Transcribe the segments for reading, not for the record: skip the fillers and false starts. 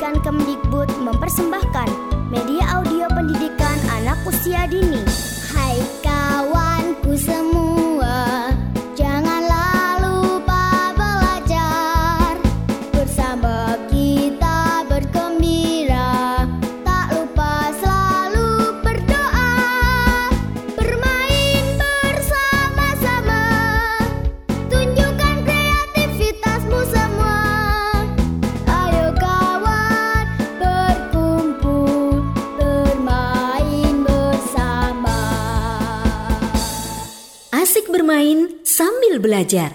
Pendidikan Kemdikbud mempersembahkan media audio pendidikan anak usia dini. Hai kawanku semua, janganlah lupa belajar. Bersama kita bergembira, tak lupa selalu berdoa. Bermain bersama-sama, tunjukkan kreativitasmu semua. Ayo kawan, berkumpul, bermain bersama. Asik bermain sambil belajar.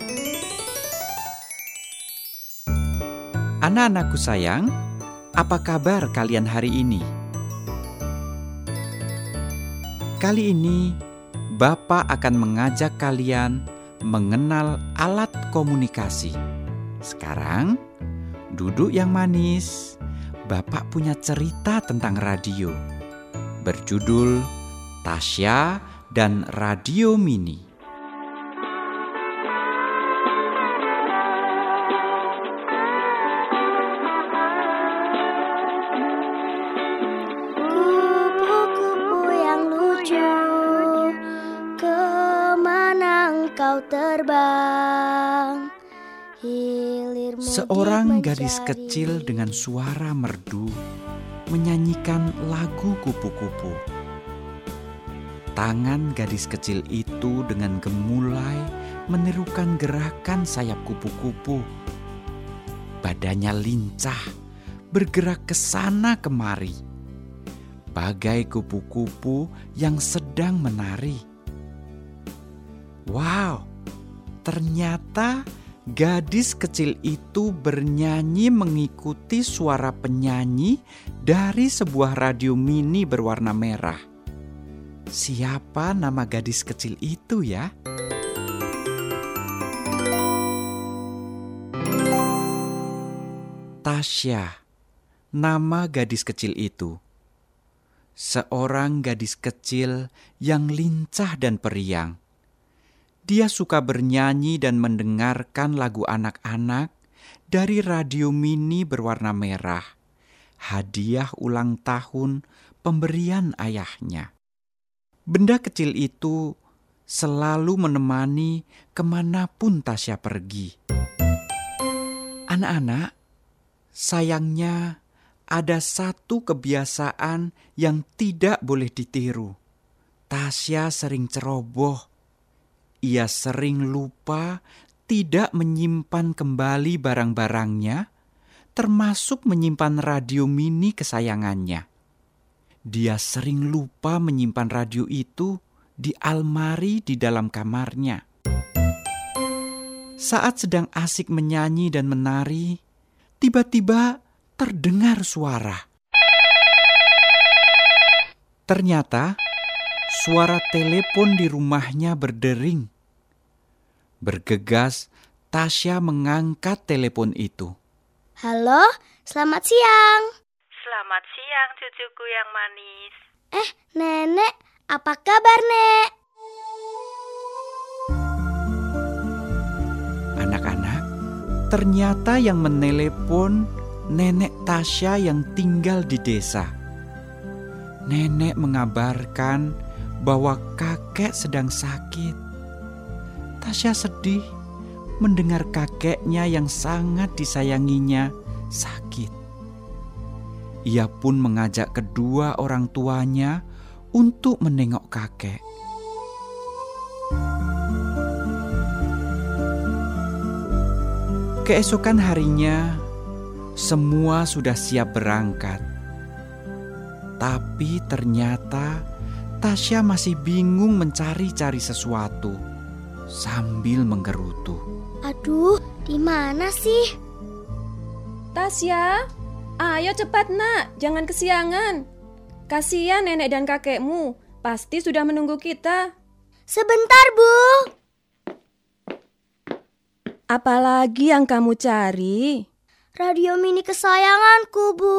Anak-anakku sayang, apa kabar kalian hari ini? Kali ini, Bapak akan mengajak kalian mengenal alat komunikasi. Sekarang, duduk yang manis. Bapak punya cerita tentang radio. Berjudul Tasya dan Radio Mini. Kupu-kupu yang lucu, kemana engkau terbang? Hilirmu Seorang gadis kecil dengan suara merdu menyanyikan lagu kupu-kupu. Tangan gadis kecil itu dengan gemulai menirukan gerakan sayap kupu-kupu. Badannya lincah, bergerak ke sana kemari, bagai kupu-kupu yang sedang menari. Wow, ternyata gadis kecil itu bernyanyi mengikuti suara penyanyi dari sebuah radio mini berwarna merah. Siapa nama gadis kecil itu ya? Tasya, nama gadis kecil itu. Seorang gadis kecil yang lincah dan periang. Dia suka bernyanyi dan mendengarkan lagu anak-anak dari radio mini berwarna merah. Hadiah ulang tahun pemberian ayahnya. Benda kecil itu selalu menemani kemanapun Tasya pergi. Anak-anak, sayangnya ada satu kebiasaan yang tidak boleh ditiru. Tasya sering ceroboh. Ia sering lupa tidak menyimpan kembali barang-barangnya, termasuk menyimpan radio mini kesayangannya. Dia sering lupa menyimpan radio itu di almari di dalam kamarnya. Saat sedang asik menyanyi dan menari, tiba-tiba terdengar suara. Ternyata suara telepon di rumahnya berdering. Bergegas, Tasya mengangkat telepon itu. Halo, selamat siang. Selamat siang cucuku yang manis. Nenek, apa kabar, Nek? Anak-anak, ternyata yang menelepon nenek Tasya yang tinggal di desa. Nenek mengabarkan bahwa kakek sedang sakit. Tasya sedih mendengar kakeknya yang sangat disayanginya sakit. Ia pun mengajak kedua orang tuanya untuk menengok kakek. Keesokan harinya, semua sudah siap berangkat. Tapi ternyata Tasya masih bingung mencari-cari sesuatu sambil menggerutu. Aduh, di mana sih? Tasya, ayo cepat nak, jangan kesiangan. Kasihan nenek dan kakekmu, pasti sudah menunggu kita. Sebentar, Bu. Apalagi yang kamu cari? Radio mini kesayanganku, Bu.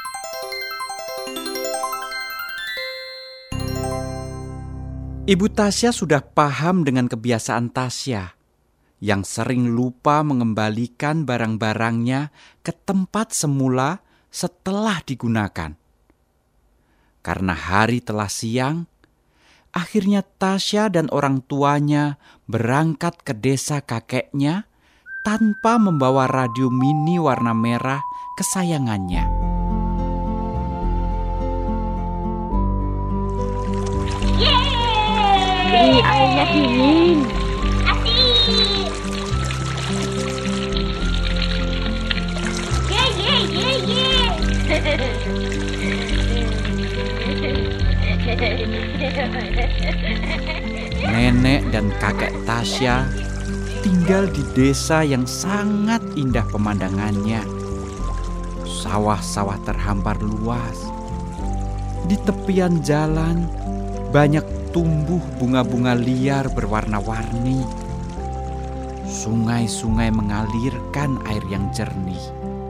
Ibu Tasya sudah paham dengan kebiasaan Tasya yang sering lupa mengembalikan barang-barangnya ke tempat semula setelah digunakan. Karena hari telah siang, akhirnya Tasya dan orang tuanya berangkat ke desa kakeknya tanpa membawa radio mini warna merah kesayangannya. Yeay! Airnya dingin. Asik. Nenek dan kakek Tasya tinggal di desa yang sangat indah pemandangannya. Sawah-sawah terhampar luas. Di tepian jalan banyak tumbuh bunga-bunga liar berwarna-warni. Sungai-sungai mengalirkan air yang jernih.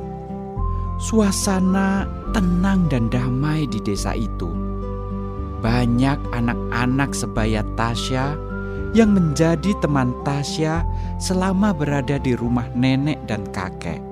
Suasana tenang dan damai di desa itu. Banyak anak-anak sebaya Tasya yang menjadi teman Tasya selama berada di rumah nenek dan kakek.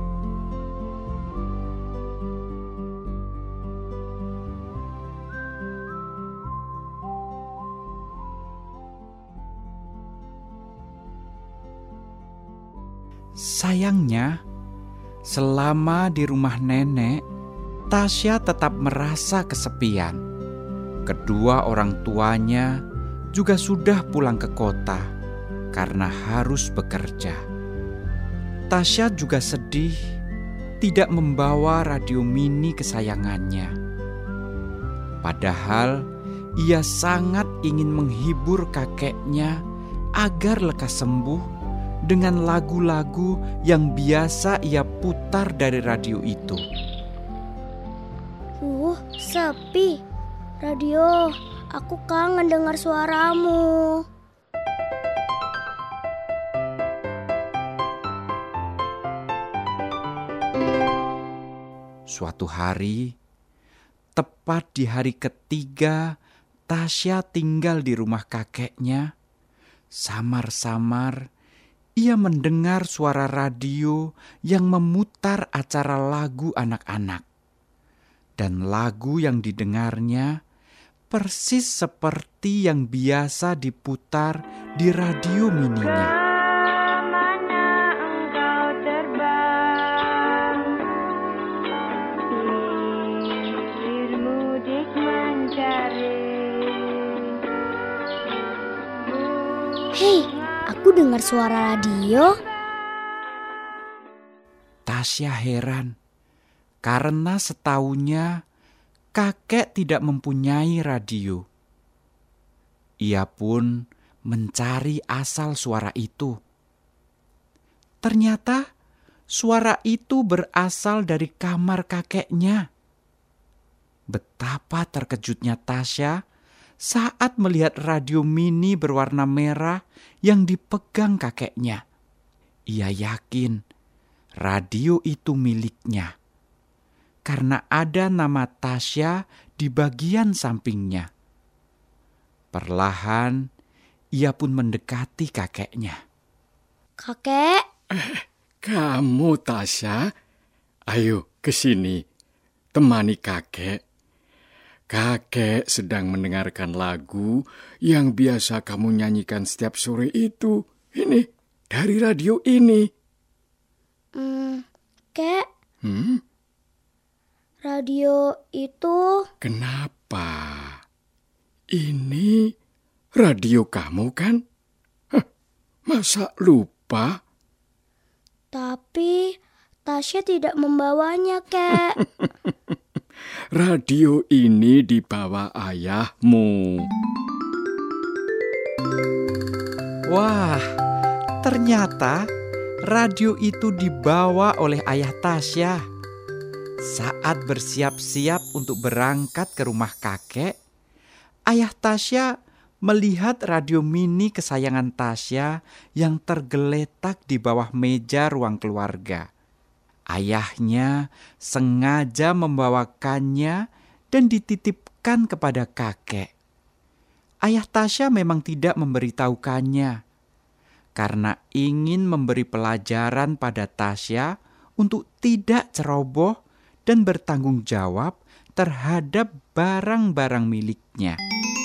Sayangnya, selama di rumah nenek, Tasya tetap merasa kesepian. Kedua orang tuanya juga sudah pulang ke kota karena harus bekerja. Tasya juga sedih tidak membawa radio mini kesayangannya. Padahal ia sangat ingin menghibur kakeknya agar lekas sembuh dengan lagu-lagu yang biasa ia putar dari radio itu. Sepi. Radio, aku kangen dengar suaramu. Suatu hari, tepat di hari ketiga Tasya tinggal di rumah kakeknya, samar-samar ia mendengar suara radio yang memutar acara lagu anak-anak. Dan lagu yang didengarnya persis seperti yang biasa diputar di radio mininya. Kemana engkau terbang? Hilir mudik mencari. Hei, aku dengar suara radio. Tasya heran karena setaunya kakek tidak mempunyai radio. Ia pun mencari asal suara itu. Ternyata suara itu berasal dari kamar kakeknya. Betapa terkejutnya Tasya saat melihat radio mini berwarna merah yang dipegang kakeknya. Ia yakin radio itu miliknya, karena ada nama Tasya di bagian sampingnya. Perlahan, ia pun mendekati kakeknya. Kakek, Kamu, Tasya? Ayo ke sini, temani kakek. Kakek sedang mendengarkan lagu yang biasa kamu nyanyikan setiap sore itu. Ini, dari radio ini. Kek, Hmm? radio itu... Kenapa? Ini radio kamu kan? Hah, masa lupa? Tapi Tasya tidak membawanya, Kek. Radio ini dibawa ayahmu. Wah, ternyata radio itu dibawa oleh ayah Tasya. Saat bersiap-siap untuk berangkat ke rumah kakek, ayah Tasya melihat radio mini kesayangan Tasya yang tergeletak di bawah meja ruang keluarga. Ayahnya sengaja membawakannya dan dititipkan kepada kakek. Ayah Tasya memang tidak memberitahukannya, karena ingin memberi pelajaran pada Tasya untuk tidak ceroboh dan bertanggung jawab terhadap barang-barang miliknya.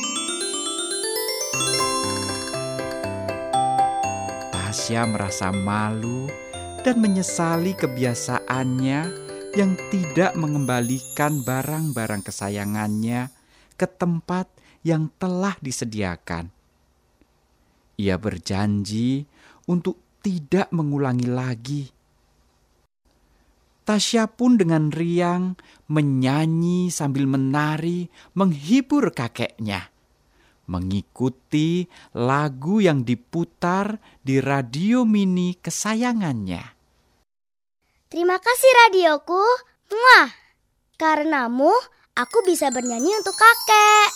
Tasya merasa malu dan menyesali kebiasaannya yang tidak mengembalikan barang-barang kesayangannya ke tempat yang telah disediakan. Ia berjanji untuk tidak mengulangi lagi. Tasya pun dengan riang menyanyi sambil menari menghibur kakeknya, mengikuti lagu yang diputar di radio mini kesayangannya. Terima kasih radioku. Muah. Karenamu, aku bisa bernyanyi untuk kakek.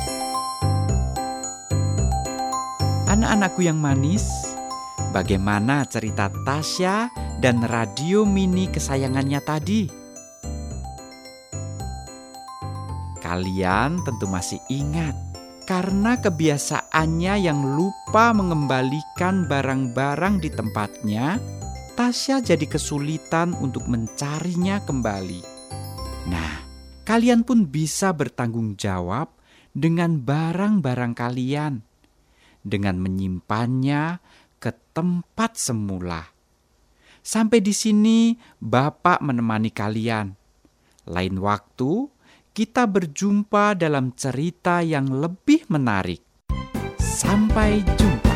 Anak-anakku yang manis, bagaimana cerita Tasya dan radio mini kesayangannya tadi? Kalian tentu masih ingat, karena kebiasaannya yang lupa mengembalikan barang-barang di tempatnya, Tasya jadi kesulitan untuk mencarinya kembali. Nah, kalian pun bisa bertanggung jawab dengan barang-barang kalian, dengan menyimpannya ke tempat semula. Sampai di sini Bapak menemani kalian. Lain waktu kita berjumpa dalam cerita yang lebih menarik. Sampai jumpa.